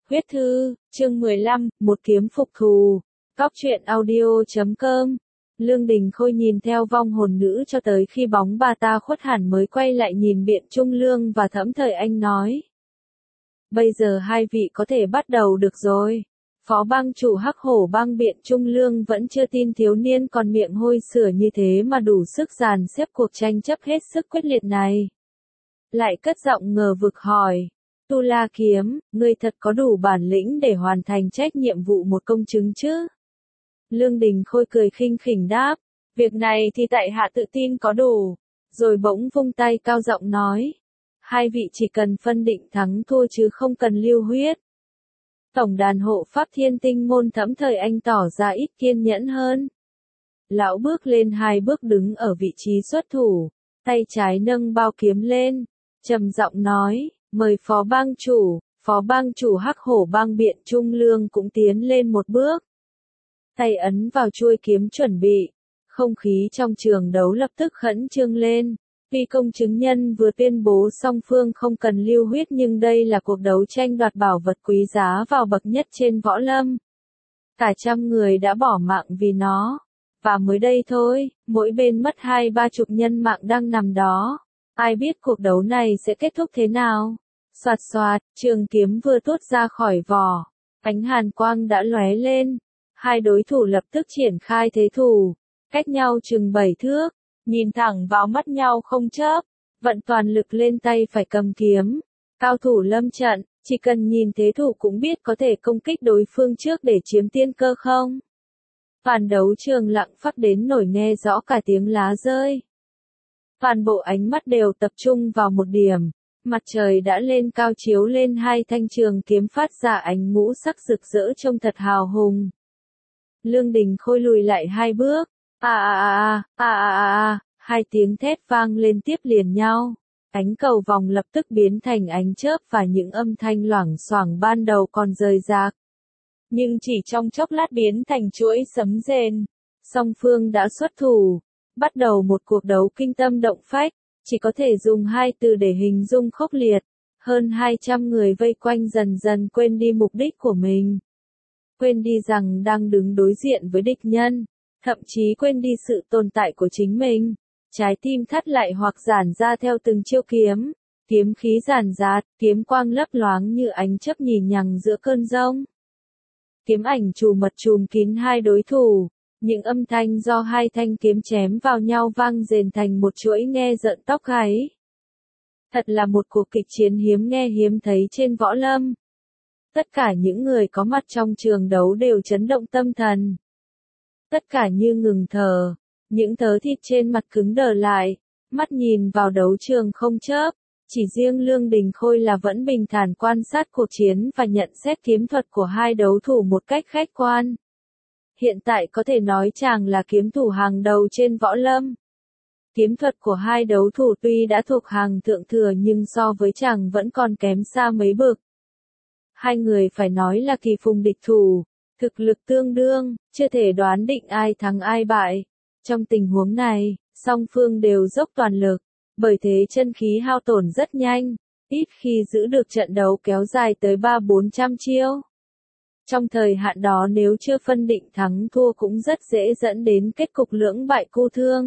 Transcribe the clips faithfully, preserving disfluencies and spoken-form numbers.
Huyết thư, chương mười lăm, một kiếm phục thù. Góc truyện audio chấm com. Lương Đình Khôi nhìn theo vong hồn nữ cho tới khi bóng bà ta khuất hẳn mới quay lại nhìn Biện Trung Lương và Thẩm Thời Anh nói. Bây giờ hai vị có thể bắt đầu được rồi. Phó bang chủ Hắc Hổ bang Biện Trung Lương vẫn chưa tin thiếu niên còn miệng hôi sửa như thế mà đủ sức dàn xếp cuộc tranh chấp hết sức quyết liệt này. Lại cất giọng ngờ vực hỏi. Tu La Kiếm, ngươi thật có đủ bản lĩnh để hoàn thành trách nhiệm vụ một công chứng chứ? Lương Đình Khôi cười khinh khỉnh đáp, việc này thì tại hạ tự tin có đủ, rồi bỗng vung tay cao giọng nói. Hai vị chỉ cần phân định thắng thua chứ không cần lưu huyết. Tổng đàn hộ Pháp Thiên Tinh môn Thẩm Thời Anh tỏ ra ít kiên nhẫn hơn. Lão bước lên hai bước đứng ở vị trí xuất thủ, tay trái nâng bao kiếm lên, trầm giọng nói. Mời phó bang chủ, phó bang chủ Hắc Hổ bang Biện Trung Lương cũng tiến lên một bước. Tay ấn vào chuôi kiếm chuẩn bị. Không khí trong trường đấu lập tức khẩn trương lên. Tuy công chứng nhân vừa tuyên bố song phương không cần lưu huyết nhưng đây là cuộc đấu tranh đoạt bảo vật quý giá vào bậc nhất trên võ lâm. Cả trăm người đã bỏ mạng vì nó. Và mới đây thôi, mỗi bên mất hai ba chục nhân mạng đang nằm đó. Ai biết cuộc đấu này sẽ kết thúc thế nào? Soạt soạt, trường kiếm vừa tuốt ra khỏi vỏ, ánh hàn quang đã lóe lên, hai đối thủ lập tức triển khai thế thủ, cách nhau chừng bảy thước, nhìn thẳng vào mắt nhau không chớp, vận toàn lực lên tay phải cầm kiếm. Cao thủ lâm trận, chỉ cần nhìn thế thủ cũng biết có thể công kích đối phương trước để chiếm tiên cơ không. Toàn đấu trường lặng phắc đến nổi nghe rõ cả tiếng lá rơi. Toàn bộ ánh mắt đều tập trung vào một điểm. Mặt trời đã lên cao chiếu lên hai thanh trường kiếm phát ra ánh ngũ sắc rực rỡ trông thật hào hùng. Lương Đình Khôi lùi lại hai bước. À à à à à à à, hai tiếng thét vang lên tiếp liền nhau. Ánh cầu vòng lập tức biến thành ánh chớp và những âm thanh loảng xoảng ban đầu còn rời rạc. Nhưng chỉ trong chốc lát biến thành chuỗi sấm rền. Song phương đã xuất thủ. Bắt đầu một cuộc đấu kinh tâm động phách. Chỉ có thể dùng hai từ để hình dung khốc liệt. Hơn hai trăm người vây quanh dần dần quên đi mục đích của mình. Quên đi rằng đang đứng đối diện với địch nhân. Thậm chí quên đi sự tồn tại của chính mình. Trái tim thắt lại hoặc giãn ra theo từng chiêu kiếm. Kiếm khí giản giạt, kiếm quang lấp loáng như ánh chớp nhì nhằng giữa cơn giông. Kiếm ảnh trù mật trùm kín hai đối thủ. Những âm thanh do hai thanh kiếm chém vào nhau vang rền thành một chuỗi nghe rợn tóc gáy. Thật là một cuộc kịch chiến hiếm nghe hiếm thấy trên võ lâm. Tất cả những người có mặt trong trường đấu đều chấn động tâm thần. Tất cả như ngừng thở, những thớ thịt trên mặt cứng đờ lại, mắt nhìn vào đấu trường không chớp. Chỉ riêng Lương Đình Khôi là vẫn bình thản quan sát cuộc chiến và nhận xét kiếm thuật của hai đấu thủ một cách khách quan. Hiện tại có thể nói chàng là kiếm thủ hàng đầu trên võ lâm. Kiếm thuật của hai đấu thủ tuy đã thuộc hàng thượng thừa nhưng so với chàng vẫn còn kém xa mấy bậc. Hai người phải nói là kỳ phùng địch thủ, thực lực tương đương, chưa thể đoán định ai thắng ai bại. Trong tình huống này, song phương đều dốc toàn lực, bởi thế chân khí hao tổn rất nhanh, ít khi giữ được trận đấu kéo dài tới ba bốn trăm chiêu. Trong thời hạn đó nếu chưa phân định thắng thua cũng rất dễ dẫn đến kết cục lưỡng bại câu thương.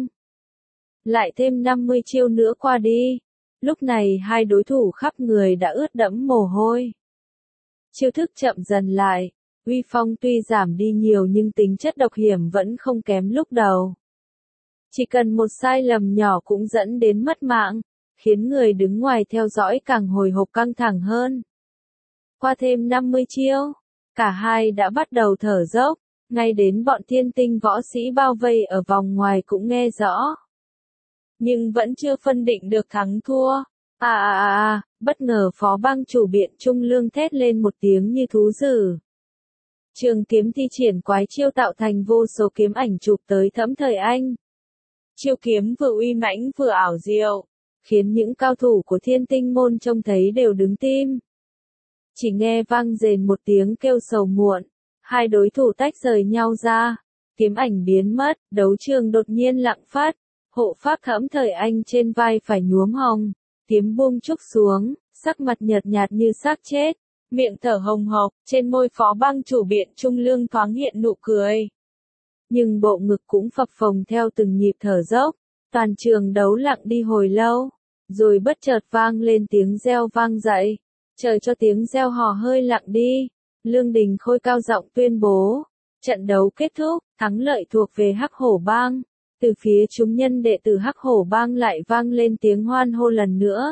Lại thêm năm mươi chiêu nữa qua đi. Lúc này hai đối thủ khắp người đã ướt đẫm mồ hôi. Chiêu thức chậm dần lại. Uy phong tuy giảm đi nhiều nhưng tính chất độc hiểm vẫn không kém lúc đầu. Chỉ cần một sai lầm nhỏ cũng dẫn đến mất mạng, khiến người đứng ngoài theo dõi càng hồi hộp căng thẳng hơn. Qua thêm năm mươi chiêu. Cả hai đã bắt đầu thở dốc, ngay đến bọn thiên tinh võ sĩ bao vây ở vòng ngoài cũng nghe rõ. Nhưng vẫn chưa phân định được thắng thua. À à à à, bất ngờ phó bang chủ Biện Trung Lương thét lên một tiếng như thú dữ. Trường kiếm thi triển quái chiêu tạo thành vô số kiếm ảnh chụp tới Thẩm Thời Anh. Chiêu kiếm vừa uy mãnh vừa ảo diệu, khiến những cao thủ của thiên tinh môn trông thấy đều đứng tim. Chỉ nghe vang rền một tiếng kêu sầu muộn, hai đối thủ tách rời nhau ra, kiếm ảnh biến mất, đấu trường đột nhiên lặng phát, hộ pháp Thẩm Thời Anh trên vai phải nhuốm hồng, kiếm buông trúc xuống, sắc mặt nhợt nhạt như xác chết, Miệng thở hồng hộc, trên môi Phó Bang chủ Biện Trung Lương thoáng hiện nụ cười. Nhưng bộ ngực cũng phập phồng theo từng nhịp thở dốc, toàn trường đấu lặng đi hồi lâu, rồi bất chợt vang lên tiếng reo vang dậy. Chờ cho tiếng reo hò hơi lặng đi, Lương Đình Khôi cao giọng tuyên bố, trận đấu kết thúc, thắng lợi thuộc về Hắc Hổ Bang. Từ phía chúng nhân đệ tử Hắc Hổ Bang lại vang lên tiếng hoan hô lần nữa.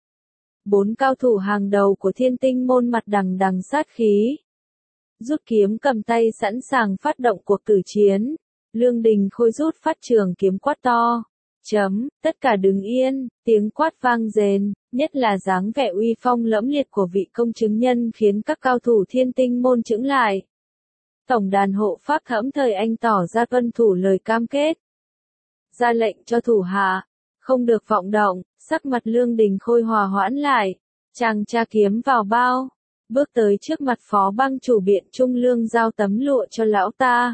Bốn cao thủ hàng đầu của Thiên Tinh môn mặt đằng đằng sát khí, rút kiếm cầm tay sẵn sàng phát động cuộc tử chiến. Lương Đình Khôi rút phát trường kiếm quát to. Chấm, tất cả đứng yên, tiếng quát vang rền, nhất là dáng vẻ uy phong lẫm liệt của vị công chứng nhân khiến các cao thủ Thiên Tinh môn chững lại. Tổng đàn hộ pháp Thẫm Thời Anh tỏ ra tuân thủ lời cam kết. Ra lệnh cho thủ hạ, không được vọng động, sắc mặt Lương Đình Khôi hòa hoãn lại, chàng tra kiếm vào bao, bước tới trước mặt Phó Bang chủ Biện Trung Lương giao tấm lụa cho lão ta.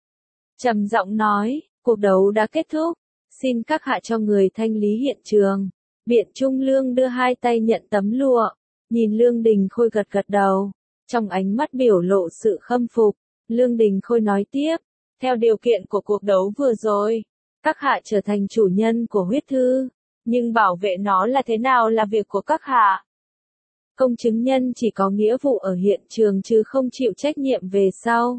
Trầm giọng nói, cuộc đấu đã kết thúc, xin các hạ cho người thanh lý hiện trường. Biện Trung Lương đưa hai tay nhận tấm lụa, nhìn Lương Đình Khôi gật gật đầu, trong ánh mắt biểu lộ sự khâm phục. Lương Đình Khôi nói tiếp, theo điều kiện của cuộc đấu vừa rồi, các hạ trở thành chủ nhân của huyết thư, nhưng bảo vệ nó là thế nào là việc của các hạ. Công chứng nhân chỉ có nghĩa vụ ở hiện trường chứ không chịu trách nhiệm về sau.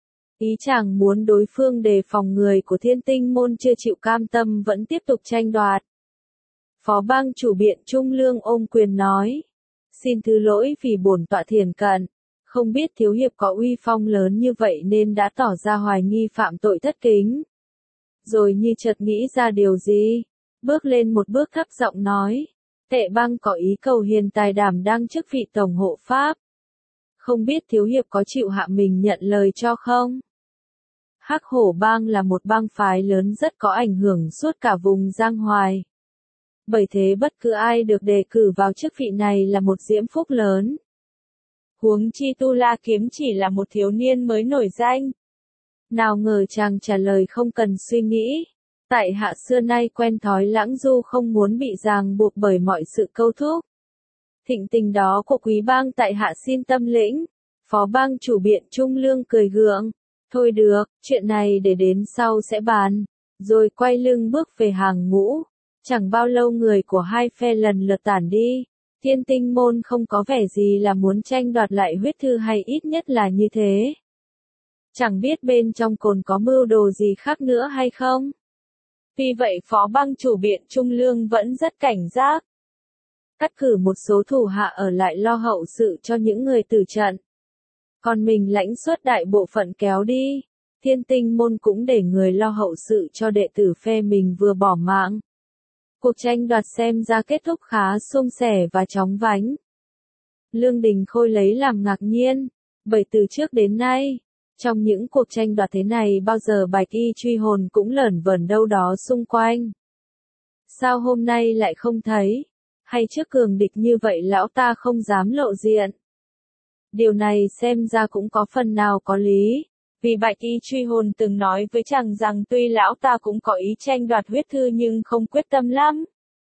Ý chàng muốn đối phương đề phòng người của Thiên Tinh môn chưa chịu cam tâm vẫn tiếp tục tranh đoạt. Phó Bang chủ Biện Trung Lương ôm quyền nói, xin thứ lỗi vì bổn tọa thiển cận, không biết thiếu hiệp có uy phong lớn như vậy nên đã tỏ ra hoài nghi phạm tội thất kính. Rồi như chợt nghĩ ra điều gì, bước lên một bước thấp giọng nói, Tệ Bang có ý cầu hiền tài đảm đăng chức vị tổng hộ pháp. Không biết thiếu hiệp có chịu hạ mình nhận lời cho không? Hắc Hổ Bang là một bang phái lớn rất có ảnh hưởng suốt cả vùng Giang Hoài. Bởi thế bất cứ ai được đề cử vào chức vị này là một diễm phúc lớn. Huống chi Tu La Kiếm chỉ là một thiếu niên mới nổi danh. Nào ngờ chàng trả lời không cần suy nghĩ. Tại hạ xưa nay quen thói lãng du không muốn bị ràng buộc bởi mọi sự câu thúc. Thịnh tình đó của quý bang tại hạ xin tâm lĩnh. Phó Bang chủ Biện Trung Lương cười gượng. Thôi được, chuyện này để đến sau sẽ bàn. Rồi quay lưng bước về hàng ngũ. Chẳng bao lâu người của hai phe lần lượt tản đi. Thiên Tinh môn không có vẻ gì là muốn tranh đoạt lại huyết thư hay ít nhất là như thế. Chẳng biết bên trong còn có mưu đồ gì khác nữa hay không. Vì vậy Phó Bang chủ Biện Trung Lương vẫn rất cảnh giác. Cắt cử một số thủ hạ ở lại lo hậu sự cho những người tử trận. Còn mình lãnh xuất đại bộ phận kéo đi. Thiên Tinh môn cũng để người lo hậu sự cho đệ tử phe mình vừa bỏ mạng. Cuộc tranh đoạt xem ra kết thúc khá suôn sẻ và chóng vánh. Lương Đình Khôi lấy làm ngạc nhiên, bởi từ trước đến nay, trong những cuộc tranh đoạt thế này bao giờ Bạch Y truy hồn cũng lởn vởn đâu đó xung quanh. Sao hôm nay lại không thấy? Hay trước cường địch như vậy lão ta không dám lộ diện? Điều này xem ra cũng có phần nào có lý. Vì Bạch Y truy hồn từng nói với chàng rằng tuy lão ta cũng có ý tranh đoạt huyết thư nhưng không quyết tâm lắm.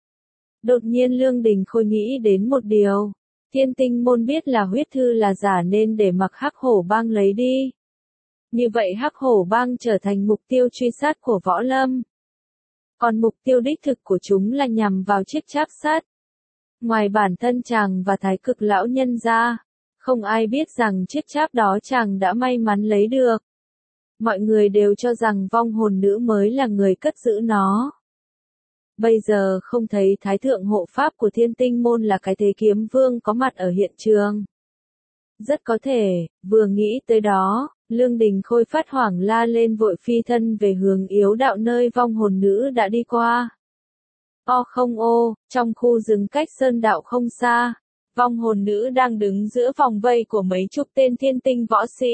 Đột nhiên Lương Đình Khôi nghĩ đến một điều. Thiên Tinh môn biết là huyết thư là giả nên để mặc Hắc Hổ Bang lấy đi. Như vậy Hắc Hổ Bang trở thành mục tiêu truy sát của Võ Lâm. Còn mục tiêu đích thực của chúng là nhằm vào chiếc tráp sắt. Ngoài bản thân chàng và Thái Cực lão nhân ra, không ai biết rằng chiếc tráp đó chàng đã may mắn lấy được. Mọi người đều cho rằng vong hồn nữ mới là người cất giữ nó. Bây giờ không thấy Thái thượng hộ pháp của Thiên Tinh môn là cái Thế Kiếm Vương có mặt ở hiện trường. Rất có thể, vừa nghĩ tới đó, Lương Đình Khôi phát hoảng la lên vội phi thân về hướng yếu đạo nơi vong hồn nữ đã đi qua. O không ô, trong khu rừng cách sơn đạo không xa, vong hồn nữ đang đứng giữa vòng vây của mấy chục tên thiên tinh võ sĩ.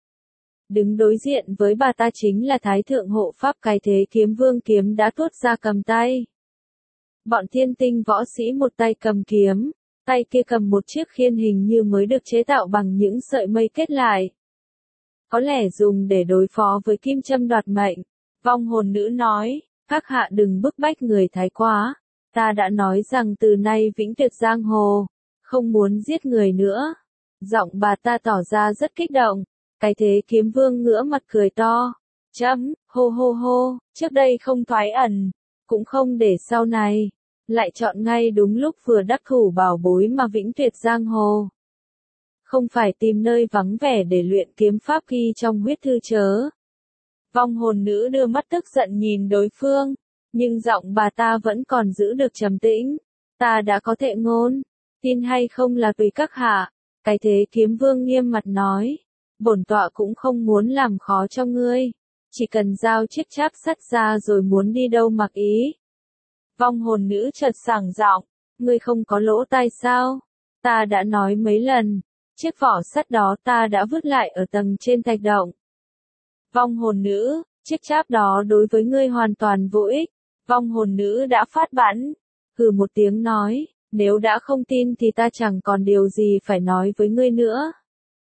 Đứng đối diện với bà ta chính là Thái thượng hộ pháp cái Thế Kiếm Vương kiếm đã tuốt ra cầm tay. Bọn thiên tinh võ sĩ một tay cầm kiếm, tay kia cầm một chiếc khiên hình như mới được chế tạo bằng những sợi mây kết lại. Có lẽ dùng để đối phó với kim châm đoạt mệnh. Vong hồn nữ nói, các hạ đừng bức bách người thái quá. Ta đã nói rằng từ nay vĩnh tuyệt giang hồ, không muốn giết người nữa. Giọng bà ta tỏ ra rất kích động. Cái thế kiếm vương ngửa mặt cười to. Chấm, hô hô hô, trước đây không thoái ẩn, cũng không để sau này, lại chọn ngay đúng lúc vừa đắc thủ bảo bối mà vĩnh tuyệt giang hồ. Không phải tìm nơi vắng vẻ để luyện kiếm pháp ghi trong huyết thư chớ. Vong hồn nữ đưa mắt tức giận nhìn đối phương, nhưng giọng bà ta vẫn còn giữ được trầm tĩnh. Ta đã có thệ ngôn, tin hay không là tùy các hạ. Cái thế kiếm vương nghiêm mặt nói, bổn tọa cũng không muốn làm khó cho ngươi, chỉ cần giao chiếc cháp sắt ra rồi muốn đi đâu mặc ý. Vong hồn nữ chợt sảng giọng, ngươi không có lỗ tai sao? Ta đã nói mấy lần, chiếc vỏ sắt đó ta đã vứt lại ở tầng trên thạch động. Vong hồn nữ, chiếc cháp đó đối với ngươi hoàn toàn vô ích. Vong hồn nữ đã phát bẵng, hừ một tiếng nói, nếu đã không tin thì ta chẳng còn điều gì phải nói với ngươi nữa.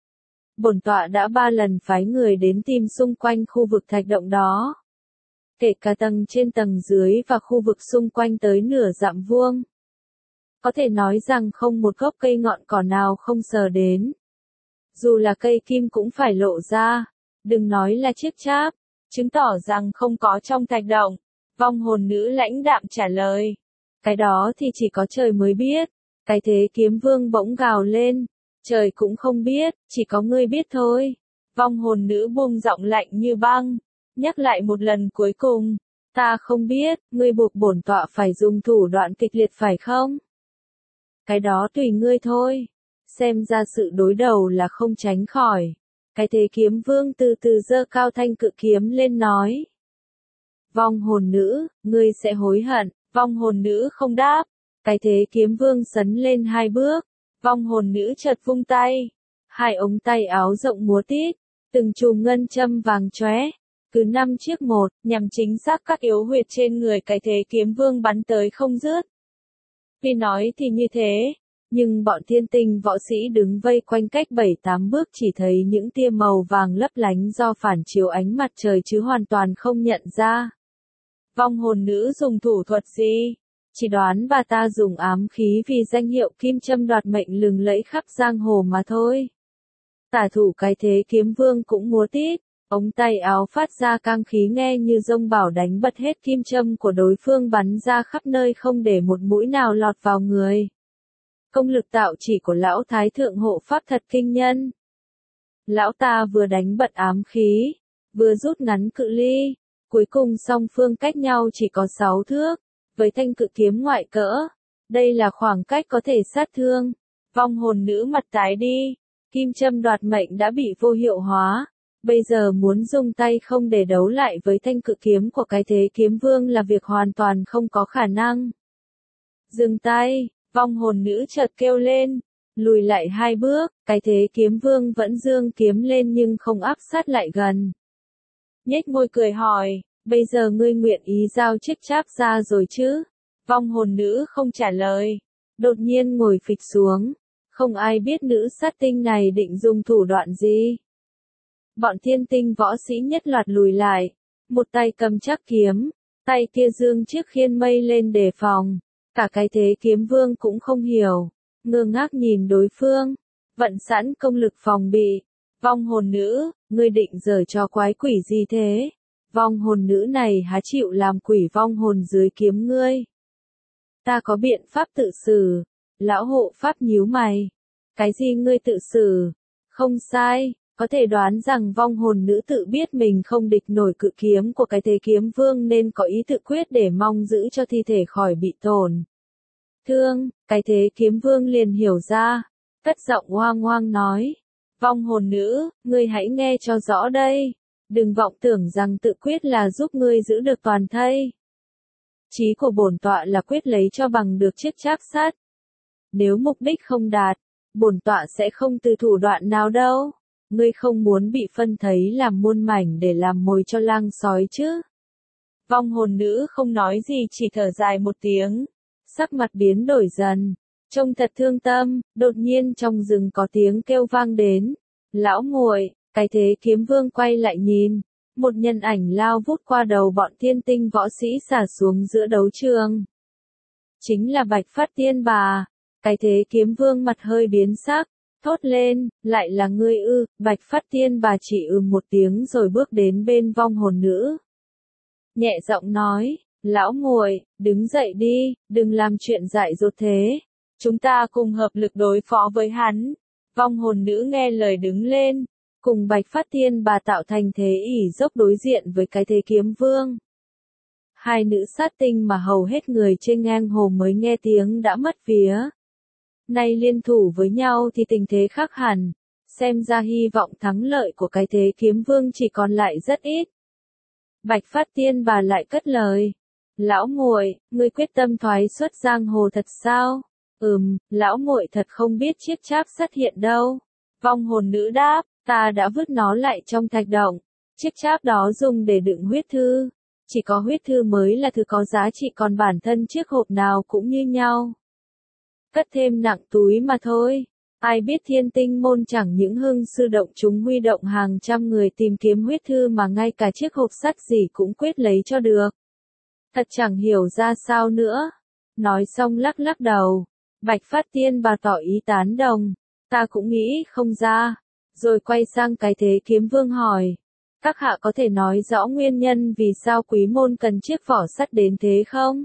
Bổn tọa đã ba lần phái người đến tìm xung quanh khu vực thạch động đó. Kể cả tầng trên tầng dưới và khu vực xung quanh tới nửa dặm vuông. Có thể nói rằng không một gốc cây ngọn cỏ nào không sờ đến. Dù là cây kim cũng phải lộ ra, đừng nói là chiếc cháp, chứng tỏ rằng không có trong thạch động. Vong hồn nữ lãnh đạm trả lời. Cái đó thì chỉ có trời mới biết. Cái thế kiếm vương bỗng gào lên. Trời cũng không biết, chỉ có ngươi biết thôi. Vong hồn nữ buông giọng lạnh như băng. Nhắc lại một lần cuối cùng. Ta không biết, ngươi buộc bổn tọa phải dùng thủ đoạn kịch liệt phải không? Cái đó tùy ngươi thôi. Xem ra sự đối đầu là không tránh khỏi. Cái thế kiếm vương từ từ giơ cao thanh cự kiếm lên nói. Vong hồn nữ, ngươi sẽ hối hận. Vong hồn nữ không đáp. Cái thế kiếm vương sấn lên hai bước. Vong hồn nữ chợt vung tay. Hai ống tay áo rộng múa tít. Từng chùm ngân châm vàng chóe. Cứ năm chiếc một, nhằm chính xác các yếu huyệt trên người cái thế kiếm vương bắn tới không dứt. Tuy nói thì như thế, nhưng bọn thiên tinh võ sĩ đứng vây quanh cách bảy tám bước chỉ thấy những tia màu vàng lấp lánh do phản chiếu ánh mặt trời chứ hoàn toàn không nhận ra. Vong hồn nữ dùng thủ thuật gì? Chỉ đoán bà ta dùng ám khí vì danh hiệu kim châm đoạt mệnh lừng lẫy khắp giang hồ mà thôi. Tả thủ cái thế kiếm vương cũng múa tít, ống tay áo phát ra cang khí nghe như dông bảo đánh bật hết kim châm của đối phương bắn ra khắp nơi không để một mũi nào lọt vào người. Công lực tạo chỉ của lão thái thượng hộ pháp thật kinh nhân. Lão ta vừa đánh bật ám khí, vừa rút ngắn cự ly, cuối cùng song phương cách nhau chỉ có sáu thước, với thanh cự kiếm ngoại cỡ. Đây là khoảng cách có thể sát thương. Vong hồn nữ mặt tái đi, kim châm đoạt mệnh đã bị vô hiệu hóa. Bây giờ muốn dùng tay không để đấu lại với thanh cự kiếm của cái thế kiếm vương là việc hoàn toàn không có khả năng. Dừng tay, vong hồn nữ chợt kêu lên, lùi lại hai bước, cái thế kiếm vương vẫn giương kiếm lên nhưng không áp sát lại gần. Nhếch môi cười hỏi, bây giờ ngươi nguyện ý giao chiếc cháp ra rồi chứ? Vong hồn nữ không trả lời, đột nhiên ngồi phịch xuống, không ai biết nữ sát tinh này định dùng thủ đoạn gì. Bọn thiên tinh võ sĩ nhất loạt lùi lại, một tay cầm chắc kiếm, tay kia giương chiếc khiên mây lên đề phòng. Cả cái thế kiếm vương cũng không hiểu, ngơ ngác nhìn đối phương, vận sẵn công lực phòng bị. Vong hồn nữ, ngươi định giở trò quái quỷ gì thế? Vong hồn nữ này há chịu làm quỷ vong hồn dưới kiếm ngươi. Ta có biện pháp tự xử. Lão hộ pháp nhíu mày. Cái gì ngươi tự xử? Không sai. Có thể đoán rằng vong hồn nữ tự biết mình không địch nổi cự kiếm của cái thế kiếm vương nên có ý tự quyết để mong giữ cho thi thể khỏi bị tổn thương. Cái thế kiếm vương liền hiểu ra, cất giọng oang oang nói. Vong hồn nữ, ngươi hãy nghe cho rõ đây. Đừng vọng tưởng rằng tự quyết là giúp ngươi giữ được toàn thây. Chí của bổn tọa là quyết lấy cho bằng được chiếc cháp sắt. Nếu mục đích không đạt, bổn tọa sẽ không từ thủ đoạn nào đâu. Ngươi không muốn bị phân thấy làm muôn mảnh để làm mồi cho lang sói chứ? Vong hồn nữ không nói gì chỉ thở dài một tiếng, sắc mặt biến đổi dần, trông thật thương tâm. Đột nhiên trong rừng có tiếng kêu vang đến. Lão muội, cái thế kiếm vương quay lại nhìn, một nhân ảnh lao vút qua đầu bọn thiên tinh võ sĩ xả xuống giữa đấu trường. Chính là Bạch Phát Tiên bà. Cái thế kiếm vương mặt hơi biến sắc, thốt lên, lại là ngươi ư, Bạch Phát Tiên bà chỉ ừ một tiếng rồi bước đến bên vong hồn nữ. Nhẹ giọng nói, lão muội, đứng dậy đi, đừng làm chuyện dại dột thế. Chúng ta cùng hợp lực đối phó với hắn. Vong hồn nữ nghe lời đứng lên, cùng Bạch Phát Tiên bà tạo thành thế ỷ dốc đối diện với cái thế kiếm vương. Hai nữ sát tinh mà hầu hết người trên ngang hồ mới nghe tiếng đã mất vía. Nay liên thủ với nhau thì tình thế khác hẳn, xem ra hy vọng thắng lợi của cái thế kiếm vương chỉ còn lại rất ít. Bạch Phát Tiên bà lại cất lời, lão muội, ngươi quyết tâm thoái xuất giang hồ thật sao? Ừm, lão muội thật không biết chiếc cháp sắt hiện đâu. Vong hồn nữ đáp, ta đã vứt nó lại trong thạch động, chiếc cháp đó dùng để đựng huyết thư. Chỉ có huyết thư mới là thứ có giá trị, còn bản thân chiếc hộp nào cũng như nhau. Cất thêm nặng túi mà thôi. Ai biết Thiên Tinh môn chẳng những hưng sư động chúng huy động hàng trăm người tìm kiếm huyết thư mà ngay cả chiếc hộp sắt gì cũng quyết lấy cho được. Thật chẳng hiểu ra sao nữa. Nói xong lắc lắc đầu. Bạch Phát Tiên bà tỏ ý tán đồng. Ta cũng nghĩ không ra. Rồi quay sang cái thế kiếm vương hỏi. Các hạ có thể nói rõ nguyên nhân vì sao quý môn cần chiếc vỏ sắt đến thế không?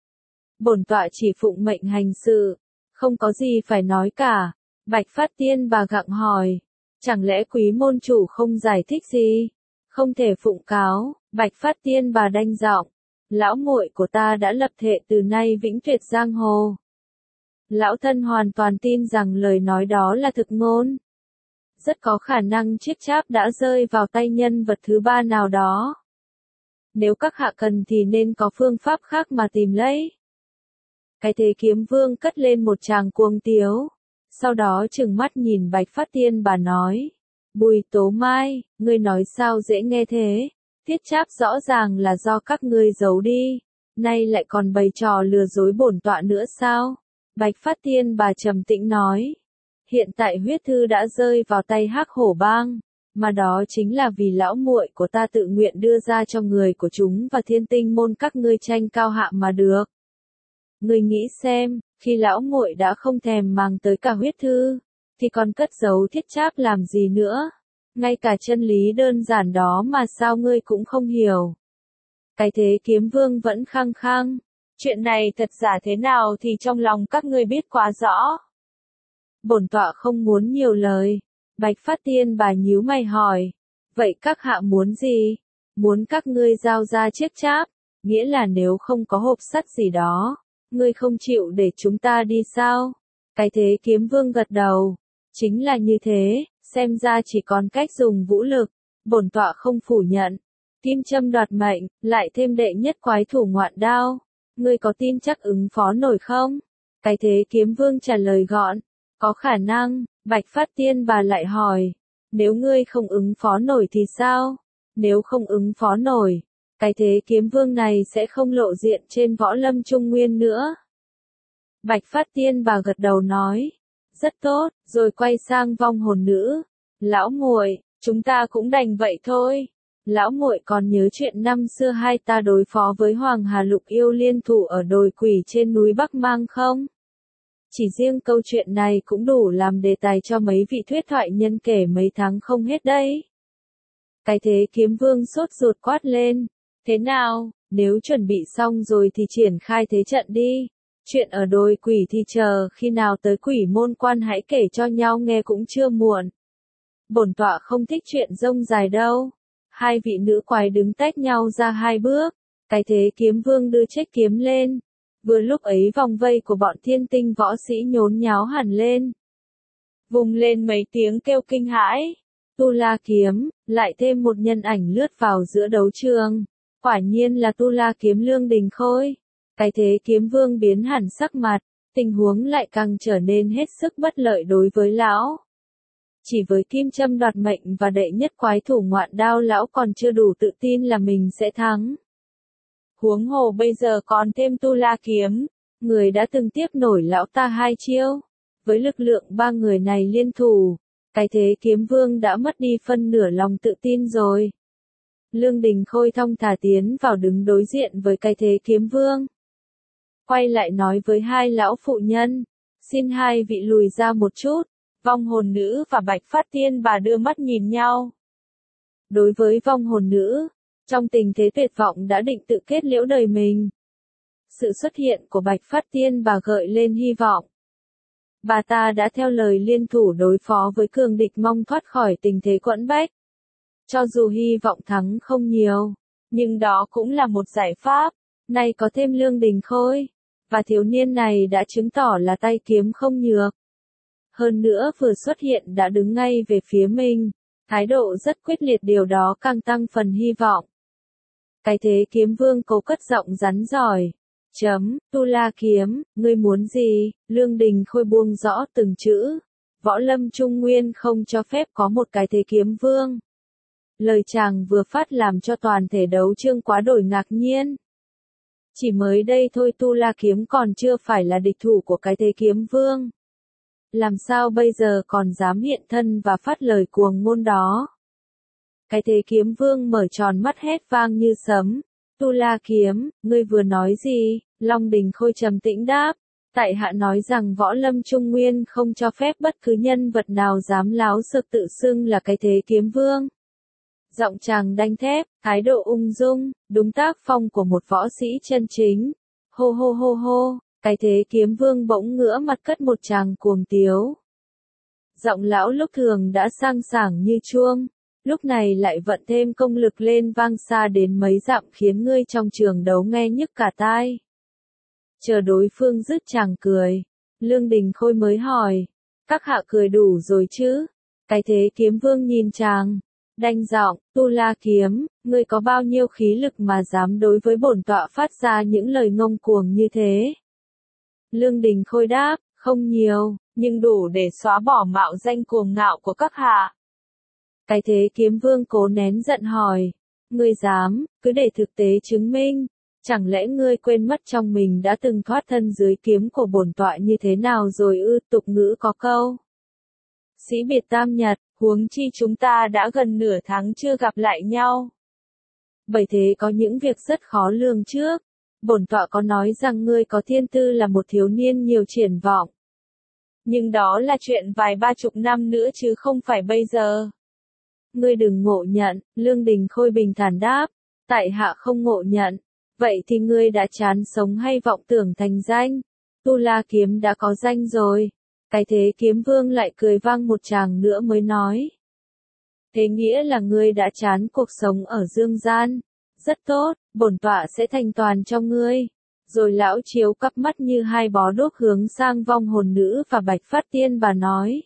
Bổn tọa chỉ phụng mệnh hành sự. Không có gì phải nói cả. Bạch Phát Tiên bà gặng hỏi. Chẳng lẽ quý môn chủ không giải thích gì? Không thể phụng cáo. Bạch Phát Tiên bà đanh giọng. Lão muội của ta đã lập thệ từ nay vĩnh tuyệt giang hồ. Lão thân hoàn toàn tin rằng lời nói đó là thực ngôn. Rất có khả năng chiếc cháp đã rơi vào tay nhân vật thứ ba nào đó. Nếu các hạ cần thì nên có phương pháp khác mà tìm lấy. Cái thế kiếm vương cất lên một tràng cuồng tiếu. Sau đó trừng mắt nhìn Bạch Phát Tiên bà nói. Bùi Tố Mai, ngươi nói sao dễ nghe thế? Tiết cháp rõ ràng là do các ngươi giấu đi. Nay lại còn bày trò lừa dối bổn tọa nữa sao? Bạch Phát Tiên bà trầm tĩnh nói. Hiện tại huyết thư đã rơi vào tay Hắc Hổ Bang, mà đó chính là vì lão muội của ta tự nguyện đưa ra cho người của chúng và Thiên Tinh môn các ngươi tranh cao hạ mà được. Ngươi nghĩ xem, khi lão muội đã không thèm mang tới cả huyết thư, thì còn cất giấu thiết cháp làm gì nữa? Ngay cả chân lý đơn giản đó mà sao ngươi cũng không hiểu? Cái thế kiếm vương vẫn khăng khăng. Chuyện này thật giả thế nào thì trong lòng các ngươi biết quá rõ. Bổn tọa không muốn nhiều lời. Bạch Phát Tiên bà nhíu mày hỏi. Vậy các hạ muốn gì? Muốn các ngươi giao ra chiếc cháp, nghĩa là nếu không có hộp sắt gì đó, ngươi không chịu để chúng ta đi sao? Cái thế kiếm vương gật đầu. Chính là như thế, xem ra chỉ còn cách dùng vũ lực. Bổn tọa không phủ nhận. Kim châm đoạt mệnh, lại thêm đệ nhất quái thủ ngoạn đao. Ngươi có tin chắc ứng phó nổi không? Cái thế kiếm vương trả lời gọn. Có khả năng. Bạch Phát Tiên bà lại hỏi. Nếu ngươi không ứng phó nổi thì sao? Nếu không ứng phó nổi, cái thế kiếm vương này sẽ không lộ diện trên võ lâm trung nguyên nữa. Bạch Phát Tiên bà gật đầu nói. Rất tốt, rồi quay sang vong hồn nữ. Lão muội, chúng ta cũng đành vậy thôi. Lão muội còn nhớ chuyện năm xưa hai ta đối phó với Hoàng Hà Lục yêu liên thủ ở đồi quỷ trên núi Bắc Mang không? Chỉ riêng câu chuyện này cũng đủ làm đề tài cho mấy vị thuyết thoại nhân kể mấy tháng không hết đấy. Cái thế kiếm vương sốt ruột quát lên. Thế nào, nếu chuẩn bị xong rồi thì triển khai thế trận đi. Chuyện ở đồi quỷ thì chờ khi nào tới quỷ môn quan hãy kể cho nhau nghe cũng chưa muộn. Bổn tọa không thích chuyện rông dài đâu. Hai vị nữ quái đứng tách nhau ra hai bước. Cái thế kiếm vương đưa chiếc kiếm lên. Vừa lúc ấy vòng vây của bọn Thiên Tinh võ sĩ nhốn nháo hẳn lên. Vùng lên mấy tiếng kêu kinh hãi. Tu La kiếm, lại thêm một nhân ảnh lướt vào giữa đấu trường. Quả nhiên là Tu La kiếm Lương Đình Khôi. Cái thế kiếm vương biến hẳn sắc mặt, tình huống lại càng trở nên hết sức bất lợi đối với lão. Chỉ với kim châm đoạt mệnh và đệ nhất quái thủ ngoạn đao lão còn chưa đủ tự tin là mình sẽ thắng. Huống hồ bây giờ còn thêm Tu La kiếm, người đã từng tiếp nổi lão ta hai chiêu. Với lực lượng ba người này liên thủ, cái thế kiếm vương đã mất đi phân nửa lòng tự tin rồi. Lương Đình Khôi thong thả tiến vào đứng đối diện với cái thế kiếm vương. Quay lại nói với hai lão phụ nhân, xin hai vị lùi ra một chút, Vong hồn nữ và Bạch Phát Tiên Bà đưa mắt nhìn nhau. Đối với vong hồn nữ, trong tình thế tuyệt vọng đã định tự kết liễu đời mình. Sự xuất hiện của Bạch Phát Tiên Bà gợi lên hy vọng. Bà ta đã theo lời liên thủ đối phó với cường địch mong thoát khỏi tình thế quẫn bách. Cho dù hy vọng thắng không nhiều, nhưng đó cũng là một giải pháp. Nay có thêm Lương Đình Khôi, và thiếu niên này đã chứng tỏ là tay kiếm không nhược. Hơn nữa vừa xuất hiện đã đứng ngay về phía mình, thái độ rất quyết liệt, điều đó càng tăng phần hy vọng. Cái thế kiếm vương cố cất giọng rắn giỏi. Chấm, Tu La Kiếm, ngươi muốn gì? Lương Đình Khôi buông rõ từng chữ. Võ lâm Trung Nguyên không cho phép có một cái thế kiếm vương. Lời chàng vừa phát làm cho toàn thể đấu trương quá đổi ngạc nhiên. Chỉ mới đây thôi Tu La Kiếm còn chưa phải là địch thủ của cái thế kiếm vương. Làm sao bây giờ còn dám hiện thân và phát lời cuồng ngôn đó? Cái thế kiếm vương mở tròn mắt hét vang như sấm. Tu La Kiếm, ngươi vừa nói gì? Long Đình Khôi trầm tĩnh đáp. Tại hạ nói rằng võ lâm Trung Nguyên không cho phép bất cứ nhân vật nào dám láo xược tự xưng là cái thế kiếm vương. Giọng chàng đanh thép, thái độ ung dung, đúng tác phong của một võ sĩ chân chính. Hô hô hô hô, cái thế kiếm vương bỗng ngửa mặt cất một tràng cuồng tiếu. Giọng lão lúc thường đã sang sảng như chuông, lúc này lại vận thêm công lực lên vang xa đến mấy dặm khiến ngươi trong trường đấu nghe nhức cả tai. Chờ đối phương dứt chàng cười, Lương Đình Khôi mới hỏi, các hạ cười đủ rồi chứ? Cái thế kiếm vương nhìn chàng, đanh giọng, Tu La Kiếm, ngươi có bao nhiêu khí lực mà dám đối với bổn tọa phát ra những lời ngông cuồng như thế? Lương Đình Khôi đáp, không nhiều, nhưng đủ để xóa bỏ mạo danh cuồng ngạo của các hạ. Cái thế kiếm vương cố nén giận hỏi, ngươi dám, cứ để thực tế chứng minh, chẳng lẽ ngươi quên mất trong mình đã từng thoát thân dưới kiếm của bổn tọa như thế nào rồi ư? Tục ngữ có câu. Sĩ biệt tam nhật, huống chi chúng ta đã gần nửa tháng chưa gặp lại nhau. Bởi thế có những việc rất khó lường trước. Bổn tọa có nói rằng ngươi có thiên tư là một thiếu niên nhiều triển vọng. Nhưng đó là chuyện vài ba chục năm nữa chứ không phải bây giờ. Ngươi đừng ngộ nhận, Lương Đình Khôi bình thản đáp. Tại hạ không ngộ nhận. Vậy thì ngươi đã chán sống hay vọng tưởng thành danh? Tu La Kiếm đã có danh rồi. Cái thế kiếm vương lại cười vang một tràng nữa mới nói. Thế nghĩa là ngươi đã chán cuộc sống ở dương gian. Rất tốt, bổn tọa sẽ thành toàn cho ngươi. Rồi lão chiếu cắp mắt như hai bó đuốc hướng sang vong hồn nữ và Bạch Phát Tiên Bà nói.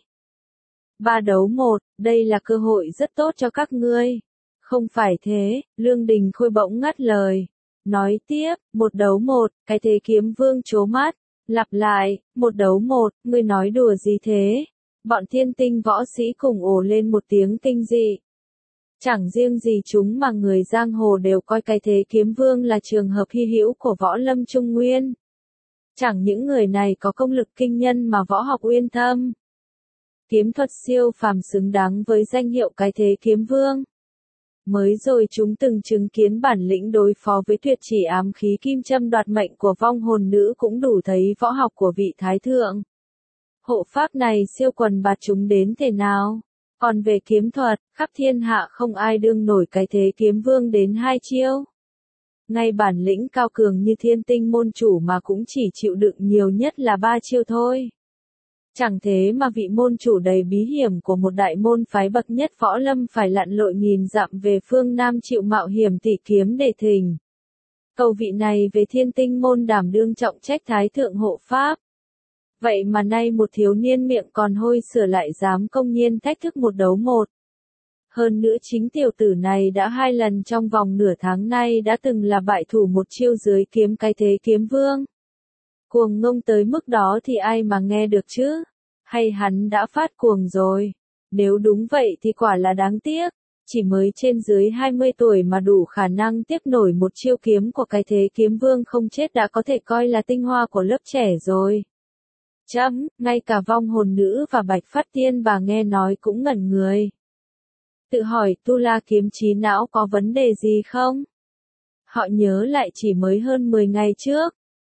Ba đấu một, đây là cơ hội rất tốt cho các ngươi. Không phải thế, Lương Đình Khôi bỗng ngắt lời. Nói tiếp, một đấu một, cái thế kiếm vương trố mắt. Lặp lại, một đấu một, ngươi nói đùa gì thế? Bọn thiên tinh võ sĩ cùng ồ lên một tiếng kinh dị. Chẳng riêng gì chúng mà người giang hồ đều coi cái thế kiếm vương là trường hợp hy hữu của võ lâm Trung Nguyên. Chẳng những người này có công lực kinh nhân mà võ học uyên thâm. Kiếm thuật siêu phàm xứng đáng với danh hiệu cái thế kiếm vương. Mới rồi chúng từng chứng kiến bản lĩnh đối phó với tuyệt chỉ ám khí kim châm đoạt mệnh của vong hồn nữ cũng đủ thấy võ học của vị thái thượng. Hộ pháp này siêu quần bạt chúng đến thế nào? Còn về kiếm thuật, khắp thiên hạ không ai đương nổi cái thế kiếm vương đến hai chiêu. Ngay bản lĩnh cao cường như thiên tinh môn chủ mà cũng chỉ chịu đựng nhiều nhất là ba chiêu thôi. Chẳng thế mà vị môn chủ đầy bí hiểm của một đại môn phái bậc nhất võ lâm phải lặn lội nghìn dặm về phương Nam chịu mạo hiểm tỷ kiếm để thỉnh. Cầu vị này về thiên tinh môn đảm đương trọng trách thái thượng hộ pháp. Vậy mà nay một thiếu niên miệng còn hôi sửa lại dám công nhiên thách thức một đấu một. Hơn nữa chính tiểu tử này đã hai lần trong vòng nửa tháng nay đã từng là bại thủ một chiêu dưới kiếm cái thế kiếm vương. Cuồng ngông tới mức đó thì ai mà nghe được chứ? Hay hắn đã phát cuồng rồi? Nếu đúng vậy thì quả là đáng tiếc. Chỉ mới trên dưới hai mươi tuổi mà đủ khả năng tiếp nổi một chiêu kiếm của cái thế kiếm vương không chết đã có thể coi là tinh hoa của lớp trẻ rồi. Chấm, ngay cả vong hồn nữ và Bạch Phát Tiên Bà nghe nói cũng ngẩn người. Tự hỏi Tu La Kiếm trí não có vấn đề gì không? Họ nhớ lại chỉ mới hơn mười ngày trước,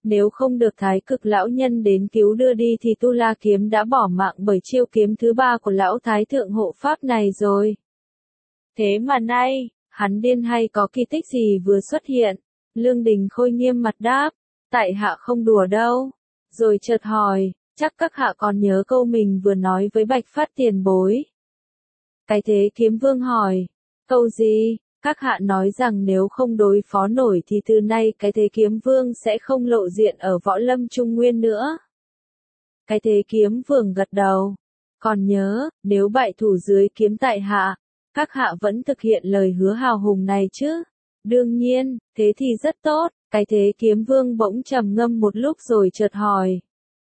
Nếu không được thái cực lão nhân đến cứu đưa đi thì Tu La kiếm đã bỏ mạng bởi chiêu kiếm thứ ba của lão thái thượng hộ pháp này rồi. Thế mà nay, hắn điên hay có kỳ tích gì vừa xuất hiện? Lương Đình Khôi nghiêm mặt đáp, tại hạ không đùa đâu. Rồi chợt hỏi, chắc các hạ còn nhớ câu mình vừa nói với Bạch Phát tiền bối. Cái Thế Kiếm Vương hỏi, câu gì? Các hạ nói rằng nếu không đối phó nổi thì từ nay cái Thế Kiếm Vương sẽ không lộ diện ở Võ Lâm Trung Nguyên nữa. Cái Thế Kiếm Vương gật đầu. Còn nhớ, nếu bại thủ dưới kiếm tại hạ, các hạ vẫn thực hiện lời hứa hào hùng này chứ? Đương nhiên, thế thì rất tốt. Cái Thế Kiếm Vương bỗng trầm ngâm một lúc rồi chợt hỏi.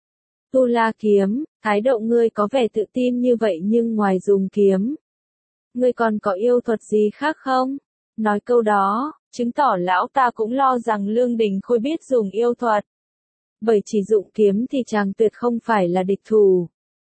Tu La kiếm, thái độ ngươi có vẻ tự tin như vậy nhưng ngoài dùng kiếm, ngươi còn có yêu thuật gì khác không? Nói câu đó, chứng tỏ lão ta cũng lo rằng Lương Đình Khôi biết dùng yêu thuật. Bởi chỉ dụng kiếm thì chàng tuyệt không phải là địch thủ.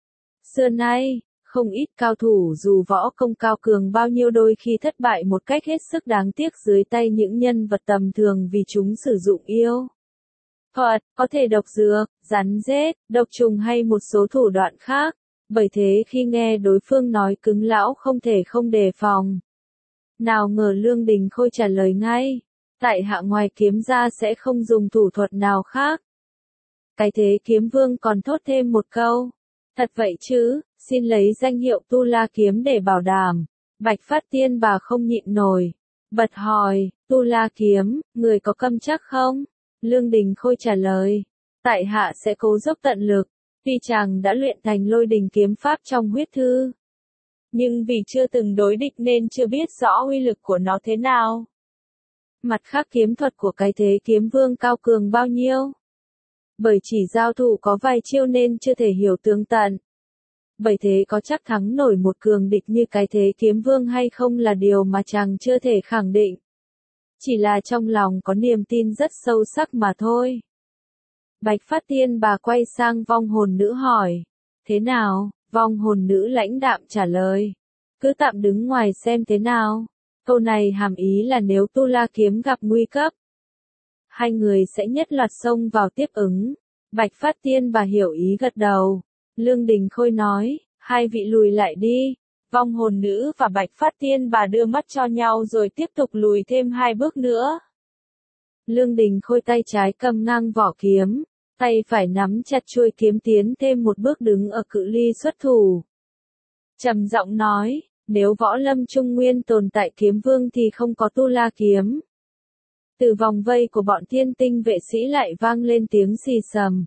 Xưa nay, không ít cao thủ dù võ công cao cường bao nhiêu đôi khi thất bại một cách hết sức đáng tiếc dưới tay những nhân vật tầm thường vì chúng sử dụng yêu thuật, có thể độc dược, rắn rết, độc trùng hay một số thủ đoạn khác. Bởi thế khi nghe đối phương nói cứng lão không thể không đề phòng. Nào ngờ Lương Đình Khôi trả lời ngay, tại hạ ngoài kiếm ra sẽ không dùng thủ thuật nào khác. Cái Thế Kiếm Vương còn thốt thêm một câu, thật vậy chứ, xin lấy danh hiệu Tu La kiếm để bảo đảm. Bạch Phát Tiên bà không nhịn nổi, bật hỏi, Tu La kiếm, người có câm chắc không? Lương Đình Khôi trả lời, tại hạ sẽ cố dốc tận lực. Tuy chàng đã luyện thành Lôi Đình kiếm pháp trong huyết thư, nhưng vì chưa từng đối địch nên chưa biết rõ uy lực của nó thế nào. Mặt khác kiếm thuật của cái Thế Kiếm Vương cao cường bao nhiêu? Bởi chỉ giao thủ có vài chiêu nên chưa thể hiểu tường tận. Bởi thế có chắc thắng nổi một cường địch như cái Thế Kiếm Vương hay không là điều mà chàng chưa thể khẳng định. Chỉ là trong lòng có niềm tin rất sâu sắc mà thôi. Bạch Phát Tiên bà quay sang vong hồn nữ hỏi. Thế nào? Vong hồn nữ lãnh đạm trả lời. Cứ tạm đứng ngoài xem thế nào. Câu này hàm ý là nếu Tu La kiếm gặp nguy cấp, hai người sẽ nhất loạt xông vào tiếp ứng. Bạch Phát Tiên bà hiểu ý gật đầu. Lương Đình Khôi nói, hai vị lùi lại đi. Vong hồn nữ và Bạch Phát Tiên bà đưa mắt cho nhau rồi tiếp tục lùi thêm hai bước nữa. Lương Đình Khôi tay trái cầm ngang vỏ kiếm, tay phải nắm chặt chuôi kiếm tiến thêm một bước đứng ở cự ly xuất thủ. Trầm giọng nói, nếu Võ Lâm Trung Nguyên tồn tại kiếm vương thì không có Tu La kiếm. Từ vòng vây của bọn thiên tinh vệ sĩ lại vang lên tiếng xì xầm.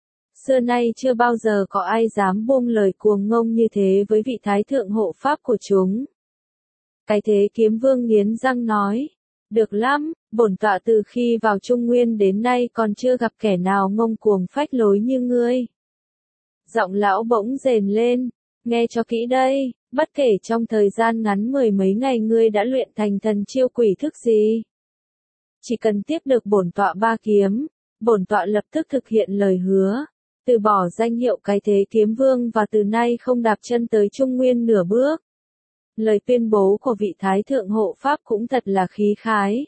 Xưa nay chưa bao giờ có ai dám buông lời cuồng ngông như thế với vị thái thượng hộ pháp của chúng. Cái Thế Kiếm Vương nghiến răng nói, được lắm, bổn tọa từ khi vào Trung Nguyên đến nay còn chưa gặp kẻ nào ngông cuồng phách lối như ngươi. Giọng lão bỗng rền lên, nghe cho kỹ đây, bất kể trong thời gian ngắn mười mấy ngày ngươi đã luyện thành thần chiêu quỷ thức gì. Chỉ cần tiếp được bổn tọa ba kiếm, bổn tọa lập tức thực hiện lời hứa, từ bỏ danh hiệu cái Thế Kiếm Vương và từ nay không đạp chân tới Trung Nguyên nửa bước. Lời tuyên bố của vị Thái Thượng Hộ Pháp cũng thật là khí khái.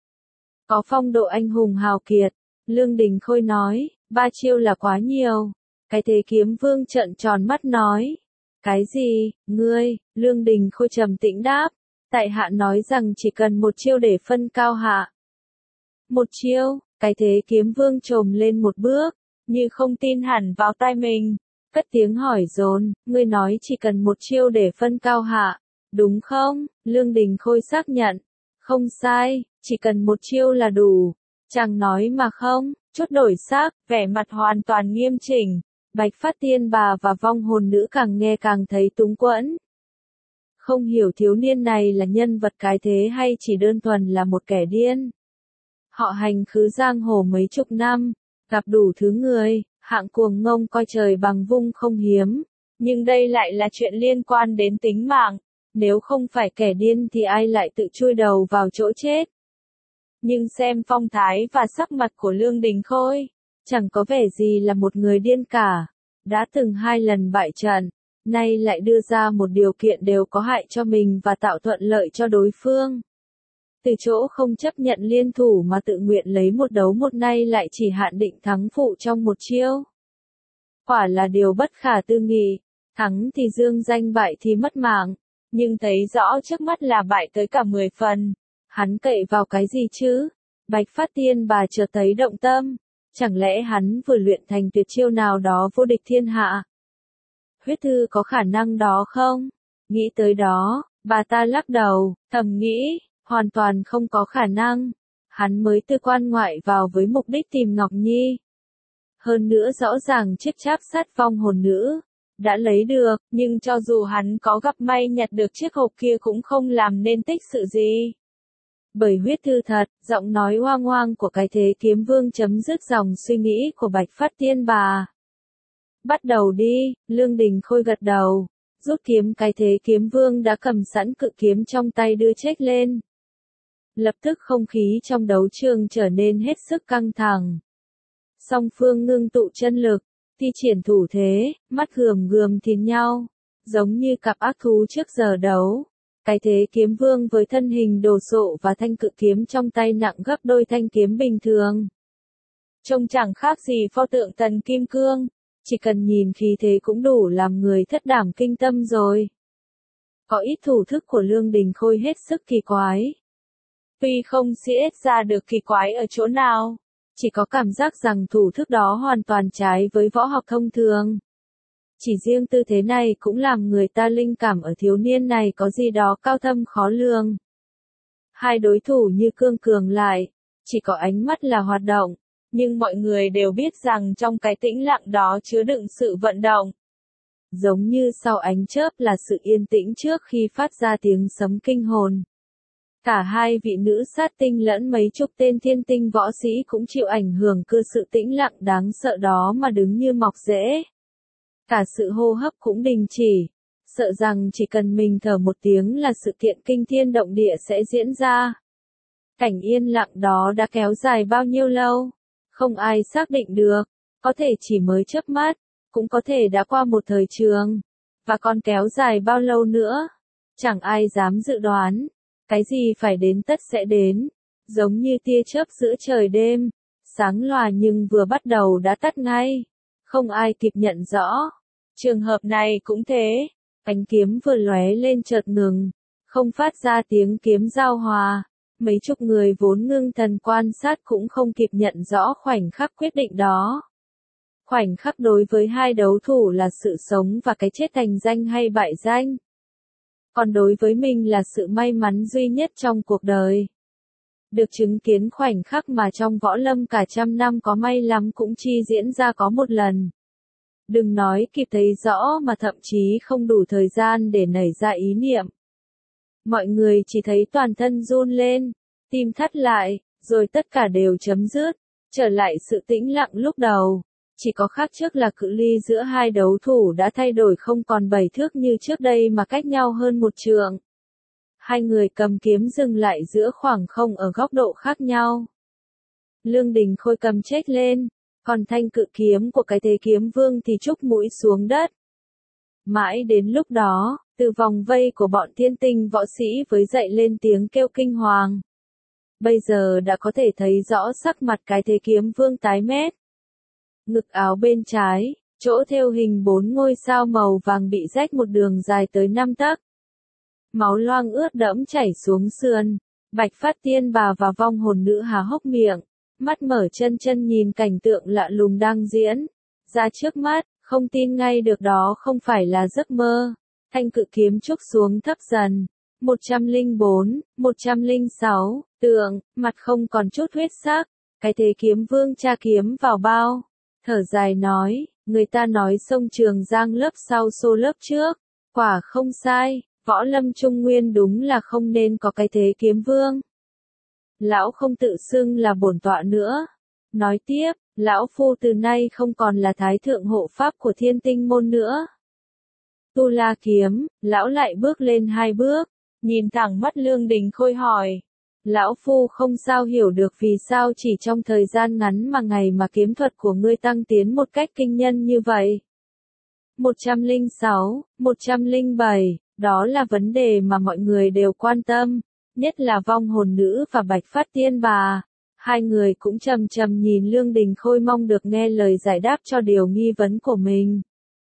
Có phong độ anh hùng hào kiệt, Lương Đình Khôi nói, ba chiêu là quá nhiều. Cái Thế Kiếm Vương trợn tròn mắt nói, cái gì, ngươi? Lương Đình Khôi trầm tĩnh đáp, tại hạ nói rằng chỉ cần một chiêu để phân cao hạ. Một chiêu, cái Thế Kiếm Vương trồm lên một bước, như không tin hẳn vào tai mình, cất tiếng hỏi dồn, ngươi nói chỉ cần một chiêu để phân cao hạ, đúng không? Lương Đình Khôi xác nhận, không sai, chỉ cần một chiêu là đủ. Chàng nói mà không, chút đổi sắc, vẻ mặt hoàn toàn nghiêm chỉnh. Bạch Phát Tiên bà và vong hồn nữ càng nghe càng thấy túng quẫn. Không hiểu thiếu niên này là nhân vật cái thế hay chỉ đơn thuần là một kẻ điên. Họ hành khứ giang hồ mấy chục năm, gặp đủ thứ người, hạng cuồng ngông coi trời bằng vung không hiếm. Nhưng đây lại là chuyện liên quan đến tính mạng. Nếu không phải kẻ điên thì ai lại tự chui đầu vào chỗ chết. Nhưng xem phong thái và sắc mặt của Lương Đình Khôi, chẳng có vẻ gì là một người điên cả. Đã từng hai lần bại trận, nay lại đưa ra một điều kiện đều có hại cho mình và tạo thuận lợi cho đối phương. từ chỗ không chấp nhận liên thủ mà tự nguyện lấy một đấu một nay lại chỉ hạn định thắng phụ trong một chiêu. Quả là điều bất khả tư nghị, thắng thì dương danh bại thì mất mạng, nhưng thấy rõ trước mắt là bại tới cả mười phần. Hắn cậy vào cái gì chứ? Bạch Phát Tiên Bà chợt thấy động tâm, chẳng lẽ hắn vừa luyện thành tuyệt chiêu nào đó vô địch thiên hạ? Huyết Thư có khả năng đó không? Nghĩ tới đó, bà ta lắc đầu, thầm nghĩ, hoàn toàn không có khả năng. Hắn mới từ quan ngoại vào với mục đích tìm Ngọc Nhi. Hơn nữa rõ ràng chiếc tráp sắt vong hồn nữ đã lấy được, nhưng cho dù hắn có gặp may nhặt được chiếc hộp kia cũng không làm nên tích sự gì. Bởi huyết thư thật, giọng nói hoang hoang của cái thế kiếm vương chấm dứt dòng suy nghĩ của Bạch Phát Tiên Bà. Bắt đầu đi, Lương Đình Khôi gật đầu, rút kiếm cái thế kiếm vương đã cầm sẵn cự kiếm trong tay đưa chếch lên. Lập tức không khí trong đấu trường trở nên hết sức căng thẳng. Song phương ngưng tụ chân lực, thi triển thủ thế, mắt gườm gườm thìn nhau, giống như cặp ác thú trước giờ đấu. Cái thế kiếm vương với thân hình đồ sộ và thanh cự kiếm trong tay nặng gấp đôi thanh kiếm bình thường. Trông chẳng khác gì pho tượng thần kim cương, chỉ cần nhìn khí thế cũng đủ làm người thất đảm kinh tâm rồi. Có ít thủ thức của Lương Đình Khôi hết sức kỳ quái. Tuy không siết ra được kỳ quái ở chỗ nào, chỉ có cảm giác rằng thủ thức đó hoàn toàn trái với võ học thông thường. Chỉ riêng tư thế này cũng làm người ta linh cảm ở thiếu niên này có gì đó cao thâm khó lường. Hai đối thủ như cương cường lại, chỉ có ánh mắt là hoạt động, nhưng mọi người đều biết rằng trong cái tĩnh lặng đó chứa đựng sự vận động. Giống như sau ánh chớp là sự yên tĩnh trước khi phát ra tiếng sấm kinh hồn. Cả hai vị nữ sát tinh lẫn mấy chục tên thiên tinh võ sĩ cũng chịu ảnh hưởng cơ sự tĩnh lặng đáng sợ đó mà đứng như mọc rễ. Cả sự hô hấp cũng đình chỉ, sợ rằng chỉ cần mình thở một tiếng là sự kiện kinh thiên động địa sẽ diễn ra. Cảnh yên lặng đó đã kéo dài bao nhiêu lâu? Không ai xác định được, có thể chỉ mới chớp mắt, cũng có thể đã qua một thời trường, và còn kéo dài bao lâu nữa? Chẳng ai dám dự đoán, cái gì phải đến tất sẽ đến, giống như tia chớp giữa trời đêm, sáng lòa nhưng vừa bắt đầu đã tắt ngay, không ai kịp nhận rõ. Trường hợp này cũng thế, ánh kiếm vừa lóe lên chợt ngừng, không phát ra tiếng kiếm giao hòa. Mấy chục người vốn ngưng thần quan sát cũng không kịp nhận rõ khoảnh khắc quyết định đó. Khoảnh khắc đối với hai đấu thủ là sự sống và cái chết, thành danh hay bại danh. Còn đối với mình là sự may mắn duy nhất trong cuộc đời. Được chứng kiến khoảnh khắc mà trong võ lâm cả trăm năm có may lắm cũng chi diễn ra có một lần. Đừng nói kịp thấy rõ mà thậm chí không đủ thời gian để nảy ra ý niệm. Mọi người chỉ thấy toàn thân run lên, tim thắt lại, rồi tất cả đều chấm dứt, trở lại sự tĩnh lặng lúc đầu. Chỉ có khác trước là cự ly giữa hai đấu thủ đã thay đổi, không còn bảy thước như trước đây mà cách nhau hơn một trượng. Hai người cầm kiếm dừng lại giữa khoảng không ở góc độ khác nhau. Lương Đình Khôi cầm chếch lên, còn thanh cự kiếm của cái thế kiếm vương thì trúc mũi xuống đất. Mãi đến lúc đó, từ vòng vây của bọn thiên tinh võ sĩ với dậy lên tiếng kêu kinh hoàng. Bây giờ đã có thể thấy rõ sắc mặt cái thế kiếm vương tái mét. Ngực áo bên trái, chỗ thêu hình bốn ngôi sao màu vàng bị rách một đường dài tới năm tấc. Máu loang ướt đẫm chảy xuống sườn. Bạch Phát Tiên Bà và vong hồn nữ há hốc miệng, mắt mở chân chân nhìn cảnh tượng lạ lùng đang diễn ra trước mắt, không tin ngay được đó không phải là giấc mơ. Thanh cự kiếm trúc xuống thấp dần. một trăm lẻ bốn, một trăm lẻ sáu, tượng, mặt không còn chút huyết sắc. Cái thế kiếm vương tra kiếm vào bao, thở dài nói, người ta nói sông Trường Giang lớp sau xô lớp trước. Quả không sai, võ lâm Trung Nguyên đúng là không nên có cái thế kiếm vương. Lão không tự xưng là bổn tọa nữa. Nói tiếp, lão phu từ nay không còn là thái thượng hộ pháp của thiên tinh môn nữa. Tu La kiếm, lão lại bước lên hai bước, nhìn thẳng mắt Lương Đình Khôi hỏi. Lão phu không sao hiểu được vì sao chỉ trong thời gian ngắn mà ngày mà kiếm thuật của ngươi tăng tiến một cách kinh nhân như vậy. một trăm lẻ sáu, một trăm lẻ bảy, đó là vấn đề mà mọi người đều quan tâm, nhất là vong hồn nữ và Bạch Phát Tiên Bà. Hai người cũng trầm trầm nhìn Lương Đình Khôi mong được nghe lời giải đáp cho điều nghi vấn của mình.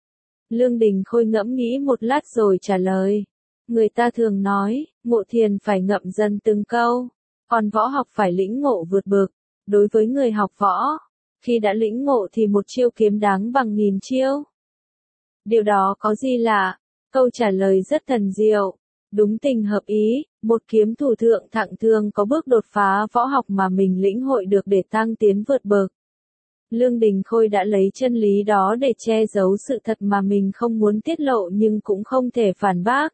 Lương Đình Khôi ngẫm nghĩ một lát rồi trả lời. Người ta thường nói, ngộ thiền phải ngậm dần từng câu, còn võ học phải lĩnh ngộ vượt bực. Đối với người học võ, khi đã lĩnh ngộ thì một chiêu kiếm đáng bằng nghìn chiêu. Điều đó có gì lạ? Câu trả lời rất thần diệu, đúng tình hợp ý, một kiếm thủ thượng thặng thường có bước đột phá võ học mà mình lĩnh hội được để tăng tiến vượt bậc. Lương Đình Khôi đã lấy chân lý đó để che giấu sự thật mà mình không muốn tiết lộ nhưng cũng không thể phản bác.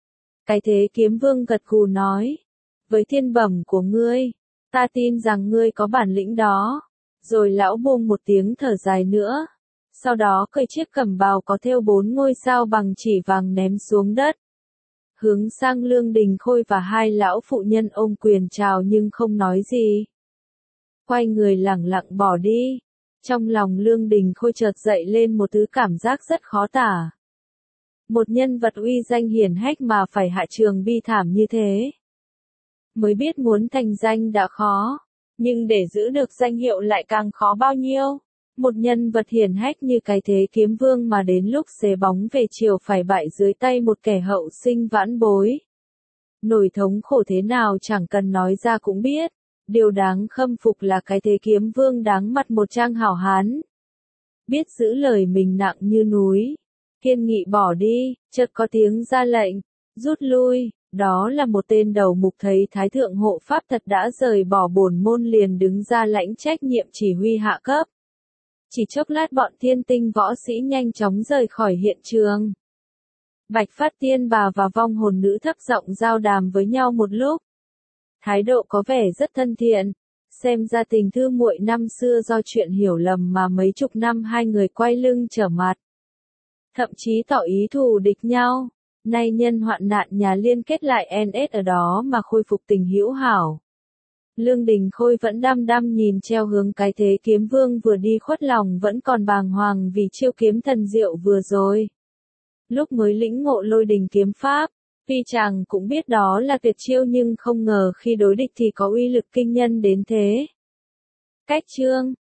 Cái Thế Kiếm Vương gật gù nói, với thiên bẩm của ngươi, ta tin rằng ngươi có bản lĩnh đó. Rồi lão buông một tiếng thở dài nữa. Sau đó cởi chiếc cẩm bào có thêu bốn ngôi sao bằng chỉ vàng ném xuống đất. Hướng sang Lương Đình Khôi và hai lão phụ nhân ôm quyền chào nhưng không nói gì. Quay người lẳng lặng bỏ đi. Trong lòng Lương Đình Khôi chợt dậy lên một thứ cảm giác rất khó tả. Một nhân vật uy danh hiển hách mà phải hạ trường bi thảm như thế. Mới biết muốn thành danh đã khó, nhưng để giữ được danh hiệu lại càng khó bao nhiêu. Một nhân vật hiển hách như cái Thế Kiếm Vương mà đến lúc xế bóng về chiều phải bại dưới tay một kẻ hậu sinh vãn bối. Nổi thống khổ thế nào chẳng cần nói ra cũng biết. Điều đáng khâm phục là cái Thế Kiếm Vương đáng mặt một trang hảo hán. Biết giữ lời mình nặng như núi. Kiên nghị bỏ đi, chợt có tiếng ra lệnh, rút lui. Đó là một tên đầu mục thấy Thái Thượng Hộ Pháp thật đã rời bỏ bổn môn liền đứng ra lãnh trách nhiệm chỉ huy hạ cấp. Chỉ chốc lát bọn thiên tinh võ sĩ nhanh chóng rời khỏi hiện trường. Bạch Phát Tiên Bà và vong hồn nữ thấp giọng giao đàm với nhau một lúc. Thái độ có vẻ rất thân thiện, xem ra tình thư muội năm xưa do chuyện hiểu lầm mà mấy chục năm hai người quay lưng trở mặt. Thậm chí tỏ ý thù địch nhau. Nay nhân hoạn nạn nhà liên kết lại en ét ở đó mà khôi phục tình hữu hảo. Lương Đình Khôi vẫn đăm đăm nhìn treo hướng cái Thế Kiếm Vương vừa đi khuất lòng vẫn còn bàng hoàng vì chiêu kiếm thần diệu vừa rồi. Lúc mới lĩnh ngộ Lôi Đình kiếm pháp, tuy chàng cũng biết đó là tuyệt chiêu nhưng không ngờ khi đối địch thì có uy lực kinh nhân đến thế. Cách chương